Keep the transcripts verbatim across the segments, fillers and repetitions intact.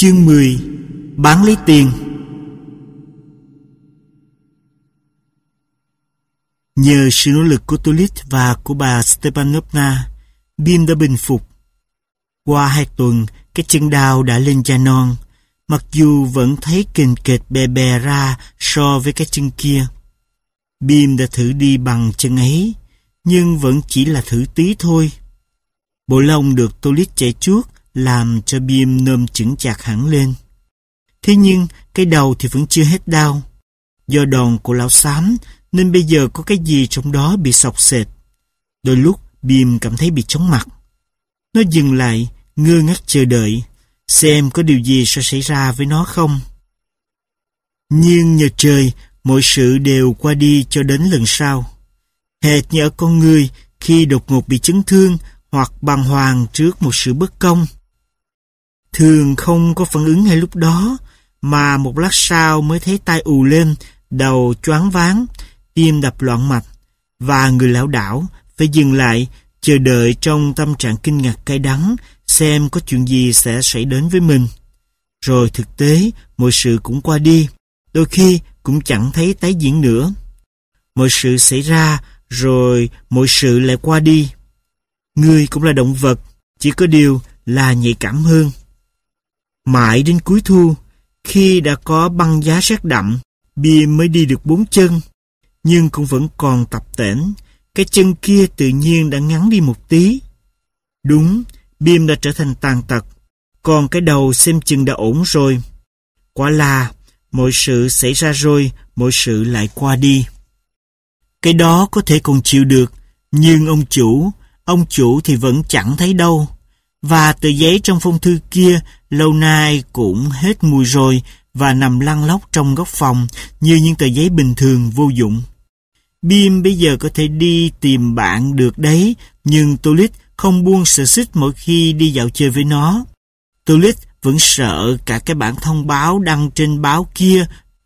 Chương mười. Bán lấy tiền. Nhờ sự nỗ lực của Tolit và của bà Stepanovna, Bim đã bình phục. Qua hai tuần, cái chân đau đã lên da non, mặc dù vẫn thấy kềnh kệch bè bè ra so với cái chân kia. Bim đã thử đi bằng chân ấy, nhưng vẫn chỉ là thử tí thôi. Bộ lông được Tolit chạy chuốt làm cho Bim nôm chững chạc hẳn lên. Thế nhưng cái đầu thì vẫn chưa hết đau. Do đòn của lão xám nên bây giờ có cái gì trong đó bị xộc xệch. Đôi lúc Bim cảm thấy bị chóng mặt. Nó dừng lại, ngơ ngác chờ đợi, xem có điều gì sẽ xảy ra với nó không. Nhưng nhờ trời, mọi sự đều qua đi cho đến lần sau. Hệt như ở con người khi đột ngột bị chấn thương hoặc bàng hoàng trước một sự bất công. Thường không có phản ứng ngay lúc đó, mà một lát sau mới thấy tai ù lên, đầu choáng váng, tim đập loạn mạch, và người lảo đảo phải dừng lại, chờ đợi trong tâm trạng kinh ngạc cay đắng, xem có chuyện gì sẽ xảy đến với mình. Rồi thực tế, mọi sự cũng qua đi, đôi khi cũng chẳng thấy tái diễn nữa. Mọi sự xảy ra, rồi mọi sự lại qua đi. Người cũng là động vật, chỉ có điều là nhạy cảm hơn. Mãi đến cuối thu, khi đã có băng giá rét đậm, Bim mới đi được bốn chân, nhưng cũng vẫn còn tập tễnh. Cái chân kia tự nhiên đã ngắn đi một tí. Đúng, Bim đã trở thành tàn tật, còn cái đầu xem chừng đã ổn rồi. Quả là, mọi sự xảy ra rồi, mọi sự lại qua đi. Cái đó có thể còn chịu được, nhưng ông chủ, ông chủ thì vẫn chẳng thấy đâu. Và tờ giấy trong phong thư kia lâu nay cũng hết mùi rồi và nằm lăn lóc trong góc phòng như những tờ giấy bình thường vô dụng. Bim bây giờ có thể đi tìm bạn được đấy, nhưng Tolit không buông sợ xích mỗi khi đi dạo chơi với nó. Tolit vẫn sợ cả cái bản thông báo đăng trên báo kia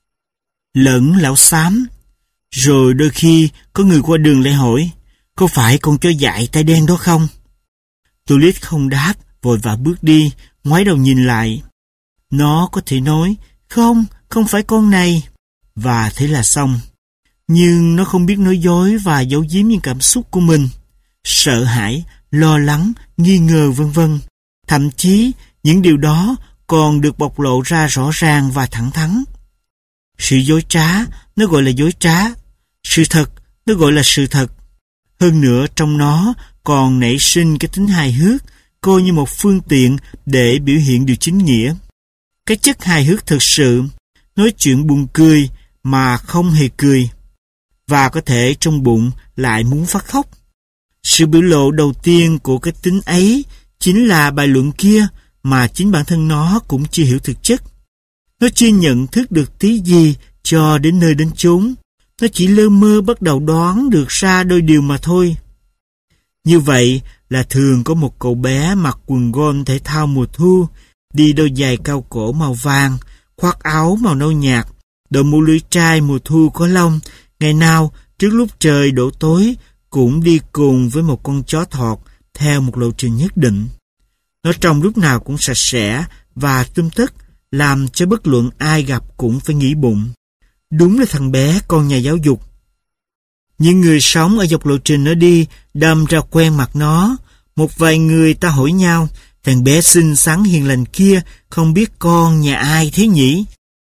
lẫn lão xám. Rồi đôi khi có người qua đường lại hỏi, có phải con chó dại tai đen đó không? Tolit không đáp, vội vã bước đi, ngoái đầu nhìn lại. Nó có thể nói, không, không phải con này, và thế là xong. Nhưng nó không biết nói dối và giấu giếm những cảm xúc của mình. Sợ hãi, lo lắng, nghi ngờ vân vân. Thậm chí, những điều đó còn được bộc lộ ra rõ ràng và thẳng thắn. Sự dối trá, nó gọi là dối trá. Sự thật, nó gọi là sự thật. Hơn nữa trong nó còn nảy sinh cái tính hài hước, coi như một phương tiện để biểu hiện điều chính nghĩa. Cái chất hài hước thực sự, nói chuyện buồn cười mà không hề cười, và có thể trong bụng lại muốn phát khóc. Sự biểu lộ đầu tiên của cái tính ấy chính là bài luận kia mà chính bản thân nó cũng chưa hiểu thực chất. Nó chưa nhận thức được tí gì cho đến nơi đến chốn. Nó chỉ lơ mơ bắt đầu đoán được ra đôi điều mà thôi. Như vậy là thường có một cậu bé mặc quần gôn thể thao mùa thu, đi đôi giày cao cổ màu vàng, khoác áo màu nâu nhạt, đội mũ lưỡi trai mùa thu có lông, ngày nào trước lúc trời đổ tối cũng đi cùng với một con chó thọt theo một lộ trình nhất định. Nó trông lúc nào cũng sạch sẽ và tươm tất, làm cho bất luận ai gặp cũng phải nghĩ bụng. Đúng là thằng bé con nhà giáo dục. Những người sống ở dọc lộ trình nó đi đâm ra quen mặt nó. Một vài người ta hỏi nhau, thằng bé xinh xắn hiền lành kia không biết con nhà ai thế nhỉ?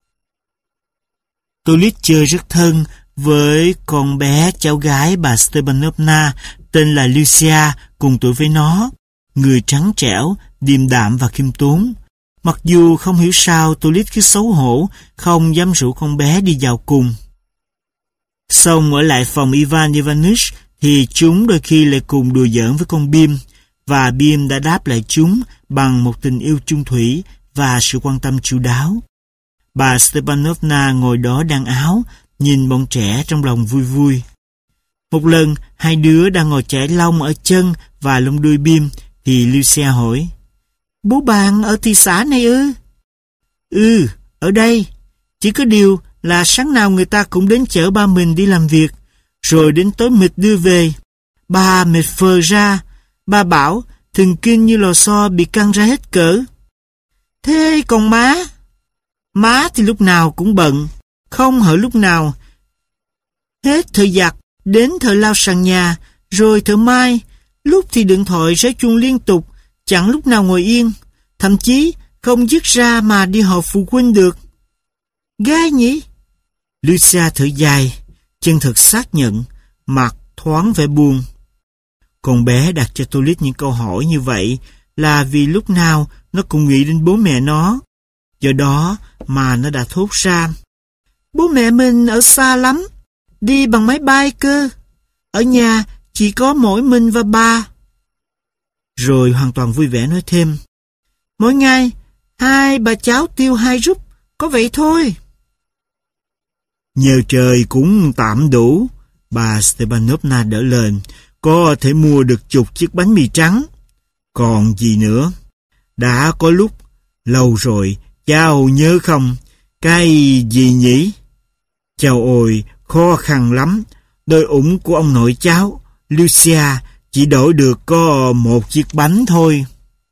Tolit chơi rất thân với con bé cháu gái bà Stepanovna tên là Lucia, cùng tuổi với nó, người trắng trẻo, điềm đạm và khiêm tốn. Mặc dù không hiểu sao Tolit cứ xấu hổ, không dám rủ con bé đi vào cùng. Xong ở lại phòng Ivan Ivanich thì chúng đôi khi lại cùng đùa giỡn với con Bim, và Bim đã đáp lại chúng bằng một tình yêu chung thủy và sự quan tâm chu đáo. Bà Stepanovna ngồi đó đan áo, nhìn bọn trẻ trong lòng vui vui. Một lần, hai đứa đang ngồi chải lông ở chân và lông đuôi Bim, thì Lucia hỏi, bố bạn ở thị xã này ư? Ừ, ở đây. Chỉ có điều là sáng nào người ta cũng đến chở ba mình đi làm việc, rồi đến tối mệt đưa về. Ba mệt phờ ra, ba bảo thần kinh như lò xo bị căng ra hết cỡ. Thế còn má? Má thì lúc nào cũng bận, không hở lúc nào. Hết thời giặt, đến thời lau sàn nhà, rồi thợ mai, lúc thì điện thoại réo chuông liên tục, chẳng lúc nào ngồi yên, thậm chí không dứt ra mà đi họp phụ huynh được. Gai nhỉ? Lucia thở dài, chân thật xác nhận, mặt thoáng vẻ buồn. Con bé đặt cho Tulip những câu hỏi như vậy là vì lúc nào nó cũng nghĩ đến bố mẹ nó. Do đó mà nó đã thốt ra: bố mẹ mình ở xa lắm, đi bằng máy bay cơ. Ở nhà chỉ có mỗi mình và ba. Rồi hoàn toàn vui vẻ nói thêm: mỗi ngày hai bà cháu tiêu hai rúp, có vậy thôi. Nhờ trời cũng tạm đủ, bà Stepanovna đỡ lời, có thể mua được chục chiếc bánh mì trắng. Còn gì nữa? Đã có lúc, lâu rồi, cháu nhớ không? Cái gì nhỉ? Cháu ôi, khó khăn lắm. Đôi ủng của ông nội cháu, Lucia, chỉ đổi được có một chiếc bánh thôi.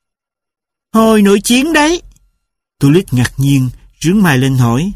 Hồi nội chiến đấy. Tulip ngạc nhiên, rướn mày lên hỏi.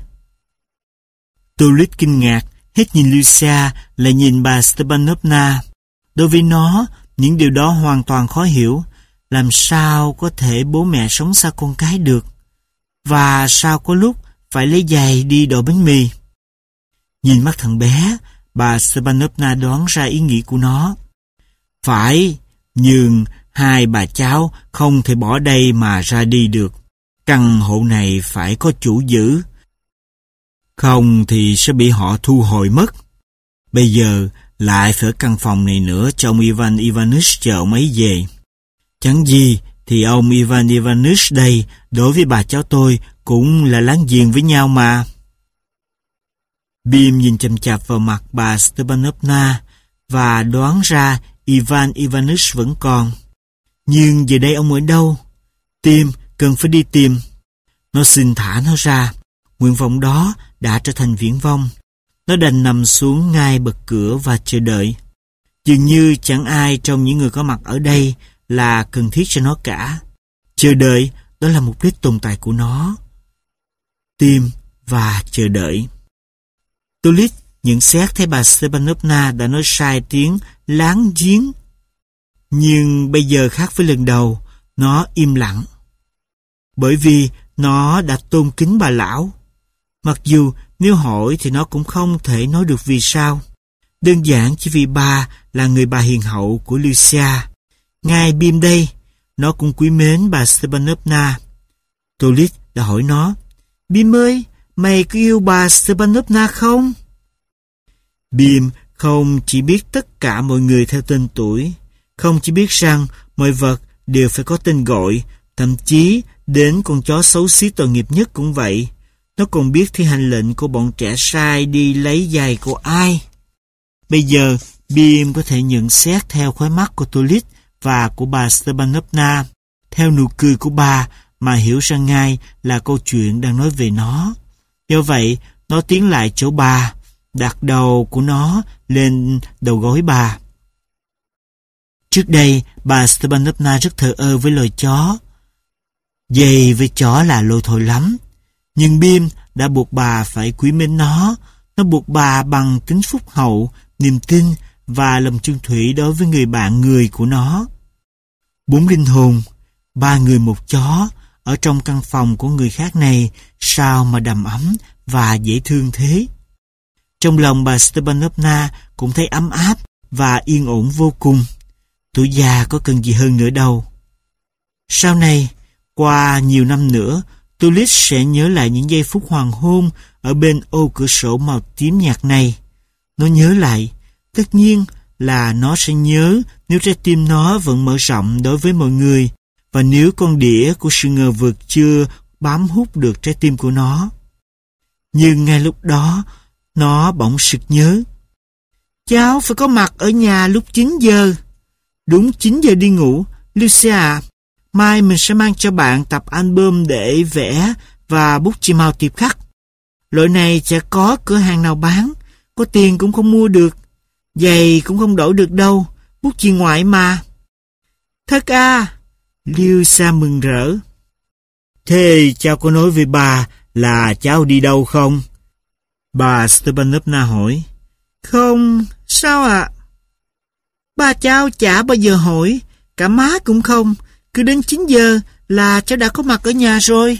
Tulip kinh ngạc, hết nhìn Lucia lại nhìn bà Stepanovna. Đối với nó, những điều đó hoàn toàn khó hiểu. Làm sao có thể bố mẹ sống xa con cái được? Và sao có lúc phải lấy giày đi đổi bánh mì? Nhìn mắt thằng bé, bà Stepanovna đoán ra ý nghĩ của nó. Phải, nhưng hai bà cháu không thể bỏ đây mà ra đi được. Căn hộ này phải có chủ giữ. Không thì sẽ bị họ thu hồi mất. Bây giờ lại phải căn phòng này nữa cho ông Ivan Ivanich chờ ông ấy về. Chẳng gì thì ông Ivan Ivanich đây đối với bà cháu tôi cũng là láng giềng với nhau mà. Bim nhìn chằm chằm vào mặt bà Stepanovna và đoán ra Ivan Ivanich vẫn còn. Nhưng giờ đây ông ở đâu? Tim cần phải đi tìm. Nó xin thả nó ra. Nguyện vọng đó đã trở thành viễn vông. Nó đành nằm xuống ngay bậc cửa và chờ đợi. Dường như chẳng ai trong những người có mặt ở đây là cần thiết cho nó cả. Chờ đợi, đó là mục đích tồn tại của nó. Tìm và chờ đợi. Tulip nhận xét thấy bà Stepanovna đã nói sai tiếng láng giếng. Nhưng bây giờ khác với lần đầu, nó im lặng. Bởi vì nó đã tôn kính bà lão. Mặc dù nếu hỏi thì nó cũng không thể nói được vì sao. Đơn giản chỉ vì bà là người bà hiền hậu của Lucia. Ngay Bim đây, nó cũng quý mến bà Stepanovna. Tulip đã hỏi nó: Bim ơi, mày có yêu bà Stepanovna không? Bim không chỉ biết tất cả mọi người theo tên tuổi, không chỉ biết rằng mọi vật đều phải có tên gọi, thậm chí đến con chó xấu xí tội nghiệp nhất cũng vậy. Nó còn biết thi hành lệnh của bọn trẻ sai đi lấy giày của ai. Bây giờ, Bim có thể nhận xét theo khóe mắt của Tulip và của bà Stepanovna, theo nụ cười của bà mà hiểu ra ngay là câu chuyện đang nói về nó. Do vậy, nó tiến lại chỗ bà, đặt đầu của nó lên đầu gối bà. Trước đây, bà Stepanovna rất thờ ơ với loài chó. Giày với chó là lôi thôi lắm. Nhưng Bim đã buộc bà phải quý mến nó. Nó buộc bà bằng tính phúc hậu, niềm tin và lòng chung thủy đối với người bạn người của nó. Bốn linh hồn, ba người một chó, ở trong căn phòng của người khác này sao mà đầm ấm và dễ thương thế. Trong lòng bà Stepanovna cũng thấy ấm áp và yên ổn vô cùng. Tuổi già có cần gì hơn nữa đâu. Sau này, qua nhiều năm nữa, Tulip sẽ nhớ lại những giây phút hoàng hôn ở bên ô cửa sổ màu tím nhạt này. Nó nhớ lại, tất nhiên là nó sẽ nhớ nếu trái tim nó vẫn mở rộng đối với mọi người, và nếu con đĩa của sự ngờ vực chưa bám hút được trái tim của nó. Nhưng ngay lúc đó, nó bỗng sực nhớ. Cháu phải có mặt ở nhà lúc chín giờ. Đúng chín giờ đi ngủ, Lucia. Mai mình sẽ mang cho bạn tập album để vẽ và bút chì màu tiệp khắc. Loại này chả có cửa hàng nào bán, có tiền cũng không mua được. Giày cũng không đổi được đâu, bút chì ngoại mà. Thật à? Lucia mừng rỡ. Thế cháu có nói với bà là cháu đi đâu không? Bà Stepanovna hỏi. Không, sao ạ? Ba cháu chả bao giờ hỏi, cả má cũng không. Cứ đến chín giờ là cháu đã có mặt ở nhà rồi.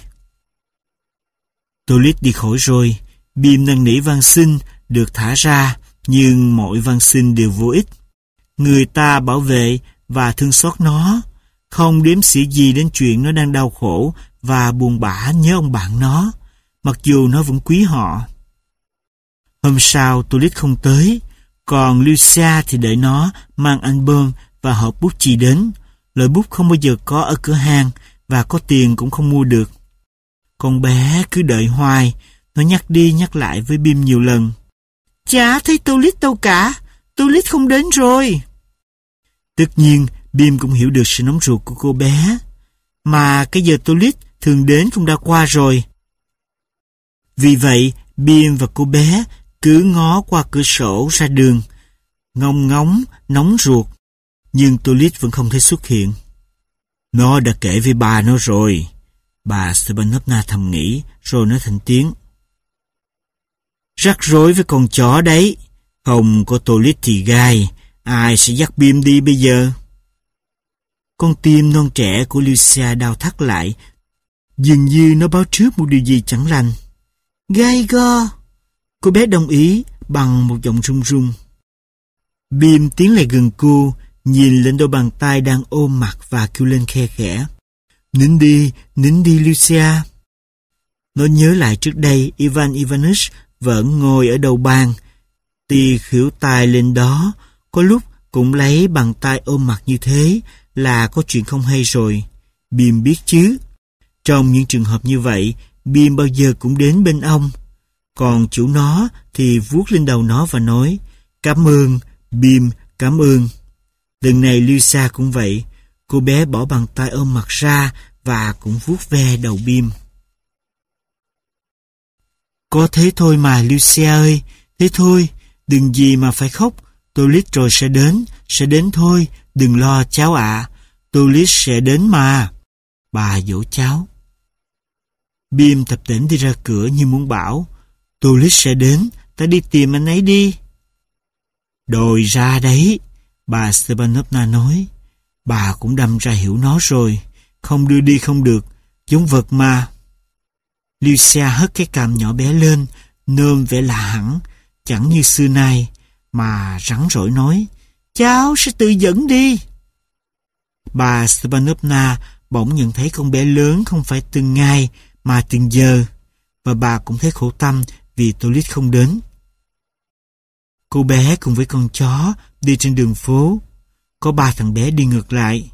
Tolit đi khỏi rồi. Bim năn nỉ van xin được thả ra, nhưng mọi van xin đều vô ích. Người ta bảo vệ và thương xót nó, không đếm xỉa gì đến chuyện nó đang đau khổ và buồn bã nhớ ông bạn nó, mặc dù nó vẫn quý họ. Hôm sau Tolit không tới, còn Lucia thì đợi nó mang album và hộp bút chì đến. Loại bút không bao giờ có ở cửa hàng và có tiền cũng không mua được. Con bé cứ đợi hoài, nó nhắc đi nhắc lại với Bim nhiều lần. Chả thấy Tolit đâu cả, Tolit không đến rồi. Tất nhiên, Bim cũng hiểu được sự nóng ruột của cô bé. Mà cái giờ Tolit thường đến cũng đã qua rồi. Vì vậy, Bim và cô bé cứ ngó qua cửa sổ ra đường, ngóng ngóng, nóng ruột. Nhưng Tolit vẫn không thấy xuất hiện. Nó đã kể với bà nó rồi. Bà Stepanovna thầm nghĩ, rồi nói thành tiếng. Rắc rối với con chó đấy. Không có Tolit thì gai. Ai sẽ dắt Bim đi bây giờ? Con tim non trẻ của Lucia đau thắt lại. Dường như nó báo trước một điều gì chẳng lành. Gai go. Cô bé đồng ý bằng một giọng run run. Bim tiến lại gần cô, nhìn lên đôi bàn tay đang ôm mặt và kêu lên khe khẽ. Nín đi, nín đi Lucia. Nó nhớ lại trước đây Ivan Ivanich vẫn ngồi ở đầu bàn, tì khỉu tai lên đó, có lúc cũng lấy bàn tay ôm mặt như thế là có chuyện không hay rồi. Bim biết chứ. Trong những trường hợp như vậy, Bim bao giờ cũng đến bên ông. Còn chủ nó thì vuốt lên đầu nó và nói, cảm ơn, Bim, cảm ơn. Lần này Lucia cũng vậy. Cô bé bỏ bàn tay ôm mặt ra và cũng vuốt ve đầu Bim. Có thế thôi mà Lucia ơi, thế thôi, đừng gì mà phải khóc. Tolit rồi sẽ đến, sẽ đến thôi, đừng lo cháu ạ. À. Tolit sẽ đến mà. Bà dỗ cháu. Bim tập tễnh đi ra cửa như muốn bảo, Tolit sẽ đến, ta đi tìm anh ấy đi. Đòi ra đấy, bà Stepanovna nói. Bà cũng đâm ra hiểu nó rồi, không đưa đi không được, giống vật mà. Lucia hất cái cằm nhỏ bé lên, nơm vẻ lạ hẳn, chẳng như xưa nay, mà rắn rỏi nói, cháu sẽ tự dẫn đi. Bà Stepanovna bỗng nhận thấy con bé lớn không phải từng ngày mà từng giờ, và bà cũng thấy khổ tâm vì Tolit không đến. Cô bé cùng với con chó đi trên đường phố, có ba thằng bé đi ngược lại.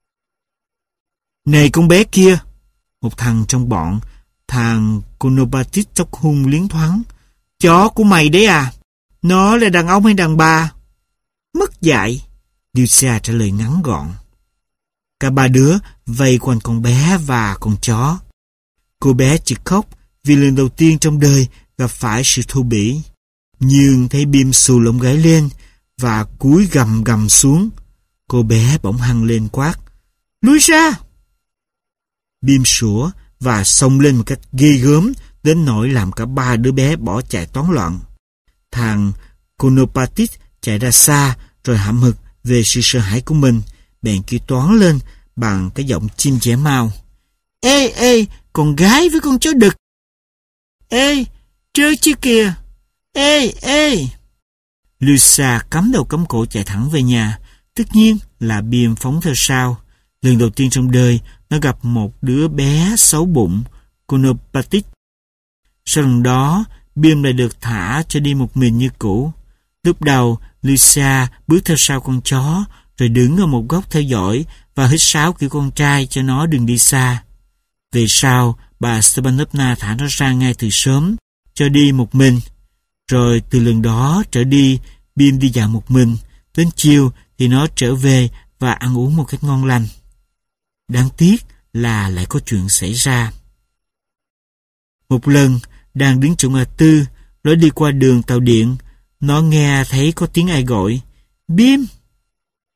Này con bé kia! Một thằng trong bọn, thằng Konopatit tóc hung liến thoáng. Chó của mày đấy à? Nó là đàn ông hay đàn bà? Mất dạy! Lucia trả lời ngắn gọn. Cả ba đứa vây quanh con bé và con chó. Cô bé chỉ khóc vì lần đầu tiên trong đời gặp phải sự thô bỉ. Nhưng thấy Bim xù lông gáy lên và cúi gầm gầm xuống. Cô bé bỗng hăng lên quát, lui ra! Bim sủa và xông lên một cách ghê gớm đến nỗi làm cả ba đứa bé bỏ chạy toán loạn. Thằng Konopatit chạy ra xa rồi hậm hực về sự sợ hãi của mình, bèn kêu toán lên bằng cái giọng chim chẻ mao. Ê, ê, con gái với con chó đực! Ê, trơ chứ kìa! Ê, ê! Lucia cắm đầu cắm cổ chạy thẳng về nhà. Tất nhiên là Bim phóng theo sau. Lần đầu tiên trong đời, nó gặp một đứa bé xấu bụng, Konopatit. Sau lần đó, Bim lại được thả cho đi một mình như cũ. Lúc đầu, Lucia bước theo sau con chó, rồi đứng ở một góc theo dõi và hít sáo kiểu con trai cho nó đừng đi xa. Về sau, bà Stepanovna thả nó ra ngay từ sớm, cho đi một mình. Rồi từ lần đó trở đi, Bim đi dạo một mình. Đến chiều thì nó trở về và ăn uống một cách ngon lành. Đáng tiếc là lại có chuyện xảy ra. Một lần, đang đứng chỗ ngã tư, lối đi qua đường tàu điện, nó nghe thấy có tiếng ai gọi, Bim!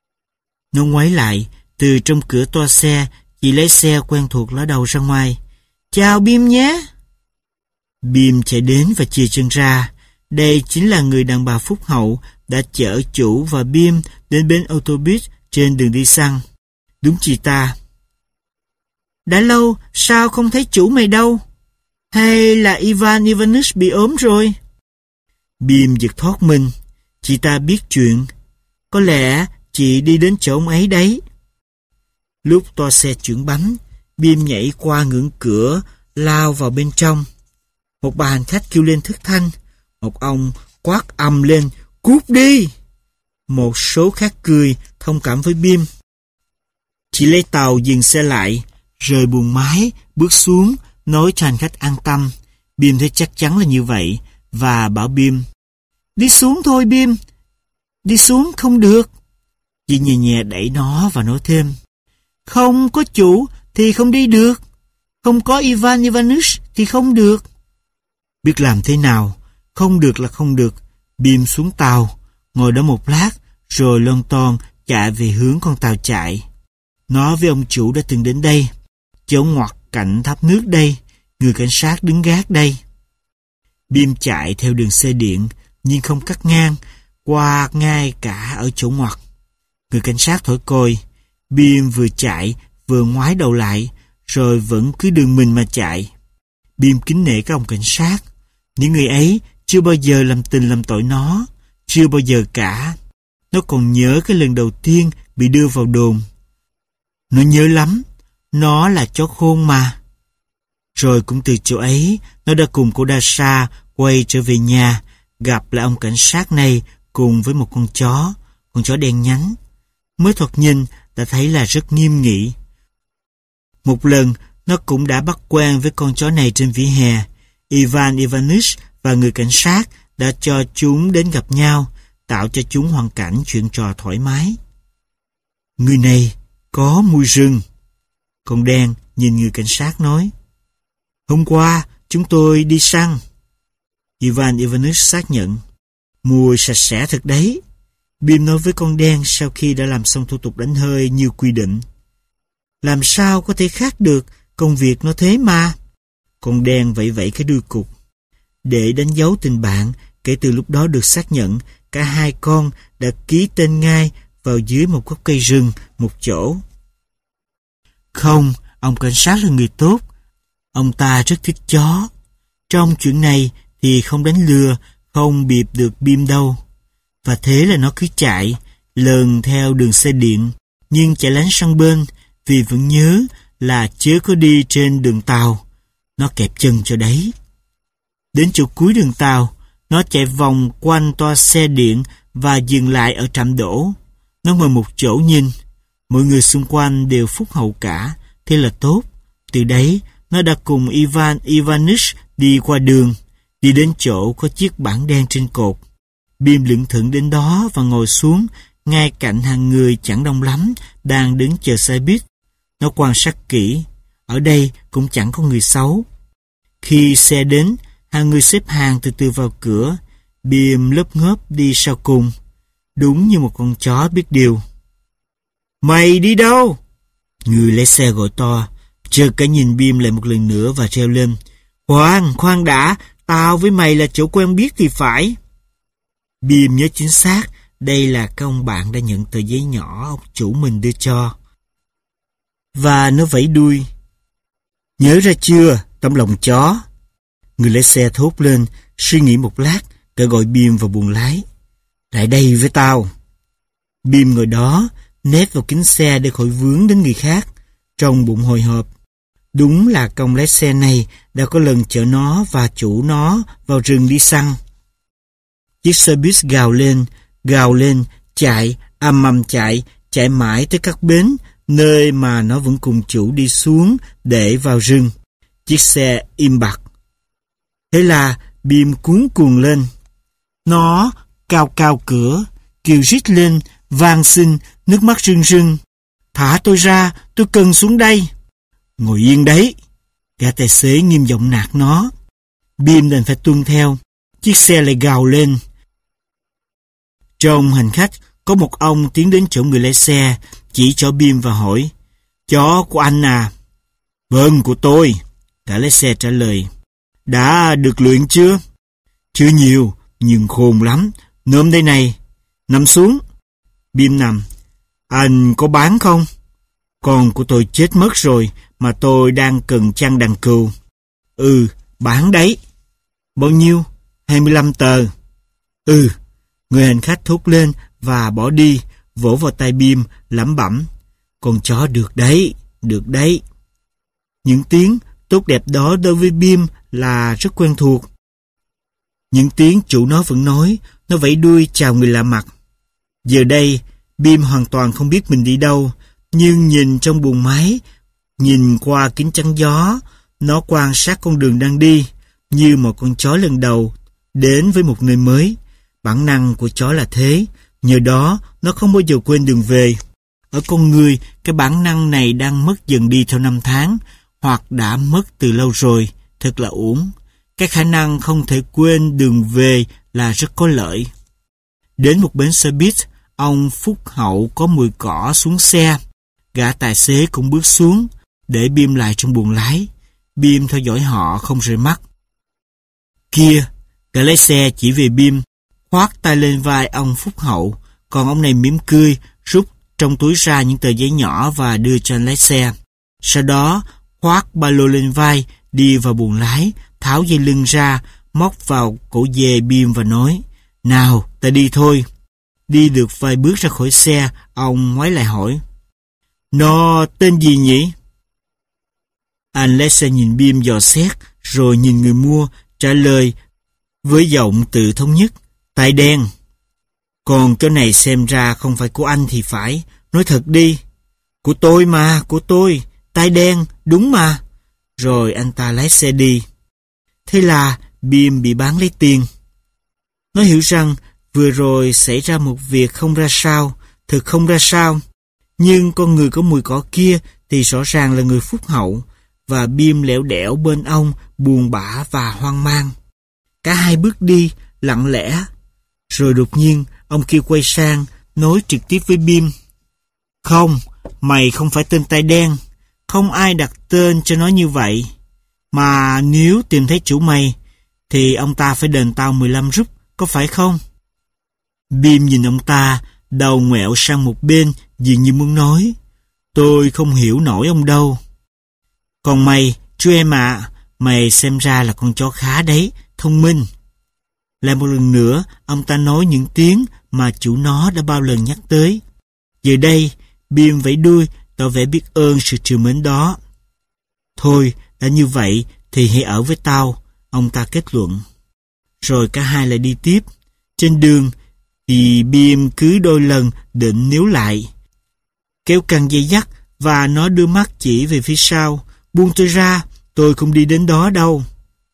Nó ngoái lại, từ trong cửa toa xe, chị lái xe quen thuộc ló đầu ra ngoài. Chào Bim nhé. Bim chạy đến và chìa chân ra. Đây chính là người đàn bà phúc hậu đã chở chủ và Bim đến bến ô tô buýt trên đường đi săn. Đúng chị ta. Đã lâu, sao không thấy chủ mày đâu? Hay là Ivan Ivanich bị ốm rồi? Bim giật thoát mình. Chị ta biết chuyện. Có lẽ chị đi đến chỗ ông ấy đấy. Lúc toa xe chuyển bánh, Bim nhảy qua ngưỡng cửa, lao vào bên trong. Một bà hành khách kêu lên thất thanh. Một ông quát ầm lên, cút đi! Một số khác cười, thông cảm với Bim. Chị lấy tàu dừng xe lại, rời buồng máy, bước xuống, nói cho hành khách an tâm. Bim thấy chắc chắn là như vậy, và bảo Bim, đi xuống thôi Bim, đi xuống không được. Chị nhẹ nhẹ đẩy nó và nói thêm, không có chủ thì không đi được, không có Ivan Ivanich thì không được. Biết làm thế nào, không được là không được. Bim xuống tàu, ngồi đó một lát, rồi lon ton chạy về hướng con tàu chạy. Nó với ông chủ đã từng đến đây, chỗ ngoặt cạnh tháp nước đây, người cảnh sát đứng gác đây. Bim chạy theo đường xe điện, nhưng không cắt ngang, qua ngay cả ở chỗ ngoặt. Người cảnh sát thổi còi. Bim vừa chạy, vừa ngoái đầu lại, rồi vẫn cứ đường mình mà chạy. Bim kính nể các ông cảnh sát. Những người ấy chưa bao giờ làm tình làm tội nó, chưa bao giờ cả. Nó còn nhớ cái lần đầu tiên bị đưa vào đồn. Nó nhớ lắm, nó là chó khôn mà. Rồi cũng từ chỗ ấy, nó đã cùng cô Dasha quay trở về nhà, gặp lại ông cảnh sát này cùng với một con chó, con chó đen nhánh. Mới thoạt nhìn đã thấy là rất nghiêm nghị. Một lần, nó cũng đã bắt quen với con chó này trên vỉa hè. Ivan Ivanich và người cảnh sát đã cho chúng đến gặp nhau, tạo cho chúng hoàn cảnh chuyện trò thoải mái. Người này có mùi rừng. Con đen nhìn người cảnh sát nói, hôm qua chúng tôi đi săn. Ivan Ivanich xác nhận, mùi sạch sẽ thật đấy. Bim nói với con đen sau khi đã làm xong thủ tục đánh hơi như quy định. Làm sao có thể khác được, công việc nó thế mà. Con đen vẫy vẫy cái đuôi cụt. Để đánh dấu tình bạn, kể từ lúc đó được xác nhận, cả hai con đã ký tên ngay vào dưới một gốc cây rừng, một chỗ. Không, ông cảnh sát là người tốt. Ông ta rất thích chó. Trong chuyện này thì không đánh lừa, không bịp được Bim đâu. Và thế là nó cứ chạy, lờn theo đường xe điện, nhưng chạy lánh sang bên, vì vẫn nhớ là chớ có đi trên đường tàu. Nó kẹp chân cho đấy. Đến chỗ cuối đường tàu, nó chạy vòng quanh toa xe điện và dừng lại ở trạm đỗ. Nó ngồi một chỗ nhìn. Mọi người xung quanh đều phúc hậu cả, thế là tốt. Từ đấy, nó đã cùng Ivan Ivanich đi qua đường, đi đến chỗ có chiếc bảng đen trên cột. Bim lững thững đến đó và ngồi xuống, ngay cạnh hàng người chẳng đông lắm, đang đứng chờ xe buýt. Nó quan sát kỹ, ở đây cũng chẳng có người xấu. Khi xe đến, hàng người xếp hàng từ từ vào cửa. Bim lớp ngớp đi sau cùng, đúng như một con chó biết điều. Mày đi đâu? Người lái xe gọi to, chợt cả nhìn Bim lại một lần nữa và reo lên. Khoan, khoan đã, tao với mày là chỗ quen biết thì phải. Bim nhớ chính xác, đây là cái ông bạn đã nhận tờ giấy nhỏ ông chủ mình đưa cho. Và nó vẫy đuôi. Nhớ ra chưa, tấm lòng chó? Người lái xe thốt lên, suy nghĩ một lát, cả gọi Bim vào buồng lái. Lại đây với tao. Bim ngồi đó, nép vào kính xe để khỏi vướng đến người khác, trong bụng hồi hộp. Đúng là công lái xe này đã có lần chở nó và chủ nó vào rừng đi săn. Chiếc xe buýt gào lên, gào lên, chạy, âm ầm chạy, chạy mãi tới các bến, nơi mà nó vẫn cùng chủ đi xuống để vào rừng. Chiếc xe im bặt. Thế là Bim cuống cuồng lên. Nó cao cao cửa, kêu rít lên, van xin, nước mắt rưng rưng. Thả tôi ra, tôi cần xuống đây. Ngồi yên đấy. Gã tài xế nghiêm giọng nạt nó. Bim đành phải tuân theo. Chiếc xe lại gào lên. Trong hành khách, có một ông tiến đến chỗ người lái xe, chỉ cho Bim và hỏi, chó của anh à? Vâng, của tôi. Cả lái xe trả lời. Đã được luyện chưa? Chưa nhiều, nhưng khôn lắm. Nôm đây này. Nằm xuống. Bim nằm. Anh có bán không? Con của tôi chết mất rồi, mà tôi đang cần chăn đàn cừu. Ừ, bán đấy. Bao nhiêu? hai mươi lăm tờ. Ừ. Người hành khách thốt lên và bỏ đi, vỗ vào tay Bim, lẩm bẩm. Con chó được đấy, được đấy. Những tiếng tốt đẹp đó đối với Bim là rất quen thuộc. Những tiếng chủ nó vẫn nói, nó vẫy đuôi chào người lạ mặt. Giờ đây, Bim hoàn toàn không biết mình đi đâu, nhưng nhìn trong buồng máy, nhìn qua kính chắn gió, nó quan sát con đường đang đi, như một con chó lần đầu đến với một nơi mới. Bản năng của chó là thế, nhờ đó nó không bao giờ quên đường về. Ở con người, cái bản năng này đang mất dần đi theo năm tháng, hoặc đã mất từ lâu rồi, thật là uổng. Cái khả năng không thể quên đường về là rất có lợi. Đến một bến xe buýt, ông Phúc Hậu có mùi cỏ xuống xe. Gã tài xế cũng bước xuống, để Bim lại trong buồng lái. Bim theo dõi họ không rời mắt. Kia, gã lái xe chỉ về Bim, khoác tay lên vai ông Phúc Hậu, còn ông này mỉm cười, rút trong túi ra những tờ giấy nhỏ và đưa cho anh lái xe. Sau đó, khoác ba lô lên vai, đi vào buồng lái, tháo dây lưng ra, móc vào cổ dê Bim và nói, nào, ta đi thôi. Đi được vài bước ra khỏi xe, ông ngoái lại hỏi, nó tên gì nhỉ? Anh lái xe nhìn Bim dò xét, rồi nhìn người mua, trả lời với giọng tự thống nhất, tai đen. Còn cái này xem ra không phải của anh thì phải, nói thật đi. Của tôi mà, của tôi, tai đen, đúng mà. Rồi anh ta lái xe đi. Thế là Bim bị bán lấy tiền. Nó hiểu rằng vừa rồi xảy ra một việc không ra sao, thực không ra sao. Nhưng con người có mùi cỏ kia thì rõ ràng là người Phúc Hậu, và Bim lẻo đẻo bên ông, buồn bã và hoang mang. Cả hai bước đi, lặng lẽ. Rồi đột nhiên, ông kia quay sang, nói trực tiếp với Bim. Không, mày không phải tên tai đen. Không ai đặt tên cho nó như vậy. Mà nếu tìm thấy chủ mày, thì ông ta phải đền tao mười lăm rúp, có phải không? Bim nhìn ông ta, đầu ngoẹo sang một bên, dường như muốn nói. Tôi không hiểu nổi ông đâu. Còn mày, chú em ạ, à, mày xem ra là con chó khá đấy, thông minh. Lại một lần nữa, ông ta nói những tiếng mà chủ nó đã bao lần nhắc tới. Giờ đây, Bim vẫy đuôi, tỏ vẻ biết ơn sự trìu mến đó. Thôi, đã như vậy thì hãy ở với tao, ông ta kết luận. Rồi cả hai lại đi tiếp. Trên đường thì Bim cứ đôi lần định níu lại, kéo căng dây dắt, và nó đưa mắt chỉ về phía sau. Buông tôi ra, tôi không đi đến đó đâu.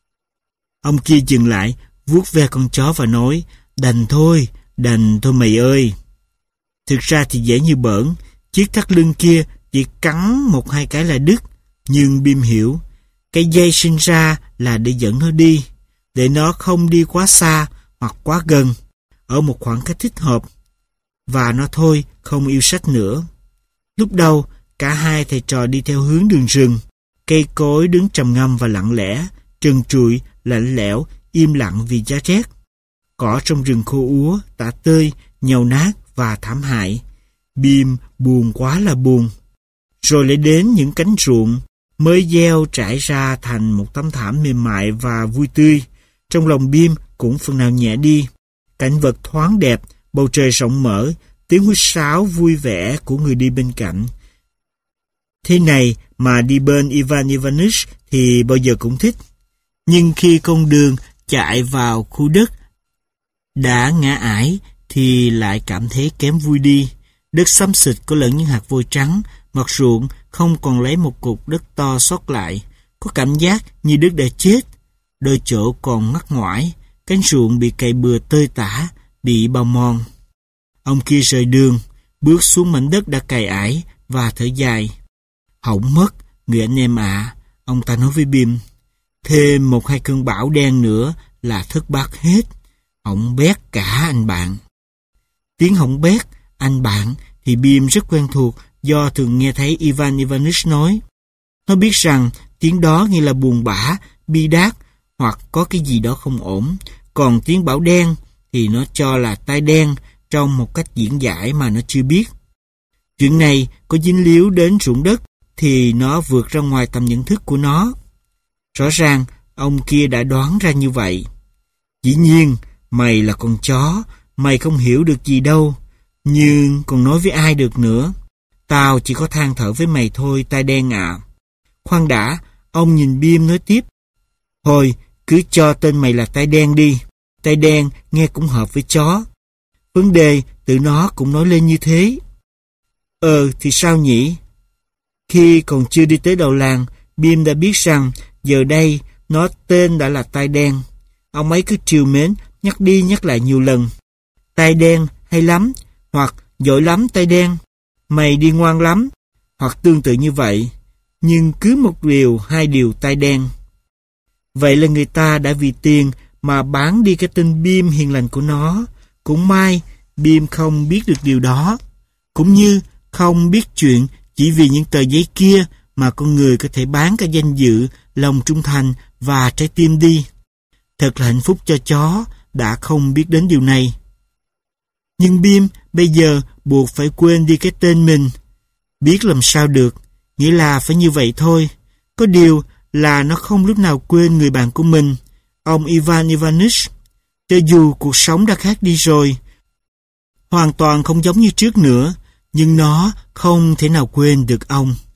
Ông kia dừng lại, vuốt ve con chó và nói, đành thôi, đành thôi mày ơi. Thực ra thì dễ như bỡn, chiếc thắt lưng kia chỉ cắn một hai cái là đứt. Nhưng Bim hiểu, cái dây sinh ra là để dẫn nó đi, để nó không đi quá xa hoặc quá gần, ở một khoảng cách thích hợp. Và nó thôi, không yêu sách nữa. Lúc đầu, cả hai thầy trò đi theo hướng đường rừng. Cây cối đứng trầm ngâm và lặng lẽ, trần trụi, lạnh lẽo, im lặng vì giá rét. Cỏ trong rừng khô úa, tả tơi, nhàu nát và thảm hại. Bim buồn quá là buồn. Rồi lại đến những cánh ruộng mới gieo trải ra thành một tấm thảm mềm mại và vui tươi. Trong lòng Bim cũng phần nào nhẹ đi. Cảnh vật thoáng đẹp, bầu trời rộng mở, tiếng huýt sáo vui vẻ của người đi bên cạnh. Thế này mà đi bên Ivan Ivanich thì bao giờ cũng thích. Nhưng khi con đường chạy vào khu đất đã ngã ải thì lại cảm thấy kém vui đi. Đất xám xịt có lẫn những hạt vôi trắng, mặt ruộng không còn lấy một cục đất to sót lại. Có cảm giác như đất đã chết. Đôi chỗ còn ngắt ngoải, cánh ruộng bị cày bừa tơi tả, bị bào mòn. Ông kia rời đường, bước xuống mảnh đất đã cày ải và thở dài. Hỏng mất, người anh em ạ, à, ông ta nói với Bim. Thêm một hai cơn bão đen nữa là thất bát hết. Hỏng bét cả anh bạn. Tiếng hỏng bét, anh bạn thì Bim rất quen thuộc do thường nghe thấy Ivan Ivanich nói. Nó biết rằng Tiếng đó nghĩa là buồn bã, bi đát hoặc có cái gì đó không ổn. Còn tiếng bảo đen thì nó cho là tai đen trong một cách diễn giải mà nó chưa biết. Chuyện này có dính líu đến ruộng đất thì nó vượt ra ngoài tầm nhận thức của nó. Rõ ràng ông kia đã đoán ra như vậy. Dĩ nhiên, mày là con chó, mày không hiểu được gì đâu, nhưng còn nói với ai được nữa. Tao chỉ có than thở với mày thôi, tai đen ạ. À. Khoan đã, ông nhìn Bim nói tiếp. Thôi, cứ cho tên mày là tai đen đi. Tai đen nghe cũng hợp với chó. Vấn đề tự nó cũng nói lên như thế. Ờ, thì sao nhỉ? Khi còn chưa đi tới đầu làng, Bim đã biết rằng giờ đây nó tên đã là tai đen. Ông ấy cứ trìu mến, nhắc đi nhắc lại nhiều lần. Tai đen hay lắm, hoặc giỏi lắm tai đen. Mày đi ngoan lắm, hoặc tương tự như vậy. Nhưng cứ một điều, hai điều tai đen. Vậy là người ta đã vì tiền mà bán đi cái tên Bim hiền lành của nó. Cũng may, Bim không biết được điều đó. Cũng như không biết chuyện chỉ vì những tờ giấy kia mà con người có thể bán cả danh dự, lòng trung thành và trái tim đi. Thật là hạnh phúc cho chó đã không biết đến điều này. Nhưng Bim bây giờ buộc phải quên đi cái tên mình. Biết làm sao được, nghĩa là phải như vậy thôi. Có điều là nó không lúc nào quên người bạn của mình, ông Ivan Ivanich. Cho dù cuộc sống đã khác đi rồi, hoàn toàn không giống như trước nữa, nhưng nó không thể nào quên được ông.